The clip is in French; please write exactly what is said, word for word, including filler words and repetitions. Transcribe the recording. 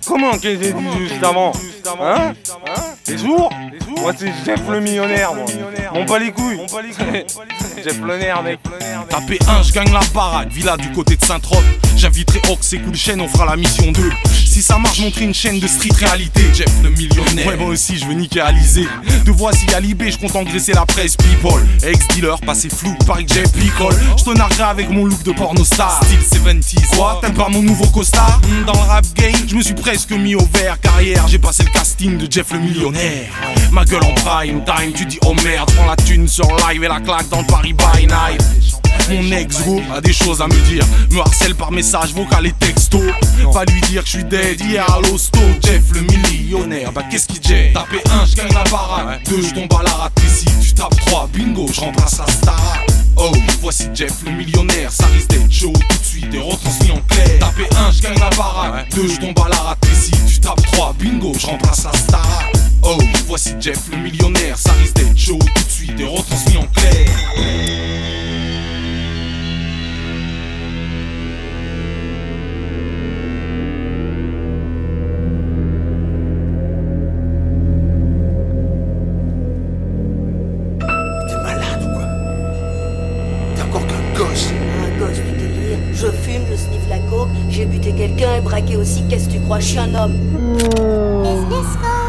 Comment qu'elle dit juste avant? Hein? T'es sourd? Moi c'est Jeff le millionnaire, moi. Mon pas les couilles. Jeff le nerf, mec. Tapez un, je gagne la baraque, villa du côté de Saint-Roch. J'inviterai Ox et Cool Chain, on fera la mission deux. Si ça marche, montrer une chaîne de street réalité. Jeff le millionnaire. Ouais, moi aussi, je veux niquer Alizé. De voici à Libé, je compte engraisser la presse people. Ex-dealer, passé flou, pareil que Jeff picole. Je te narguerai avec mon look de porno star. Style soixante-dix. Quoi, t'aimes pas mon nouveau costard? mm, Dans le rap game, je me suis presque mis au vert. Carrière, j'ai passé le casting de Jeff le millionnaire. Ma gueule en prime time, tu dis oh merde. Prends la thune sur live et la claque dans le Paris by night. Mon ex-go a des choses à me dire. Me harcèle par message vocal et texto. Va lui dire que je suis dead hier à l'hosto. Jeff le millionnaire, bah qu'est-ce qu'il jette? Tapez un, je gagne la baraque. Deux, je tombe à la rate. Et si tu tapes trois, bingo, je remplace la star. Oh, voici Jeff le millionnaire. Ça risque d'être chaud tout de suite et retransmis en clair. Tapez un, je gagne la baraque. Deux, je tombe à la rate. Et si tu tapes trois, bingo, je remplace la star. Oh, voici Jeff le millionnaire. Ça risque d'être chaud tout de suite et retransmis en clair. Je fume, je sniffe la coke, j'ai buté quelqu'un et braqué aussi, qu'est-ce que tu crois, je suis un homme.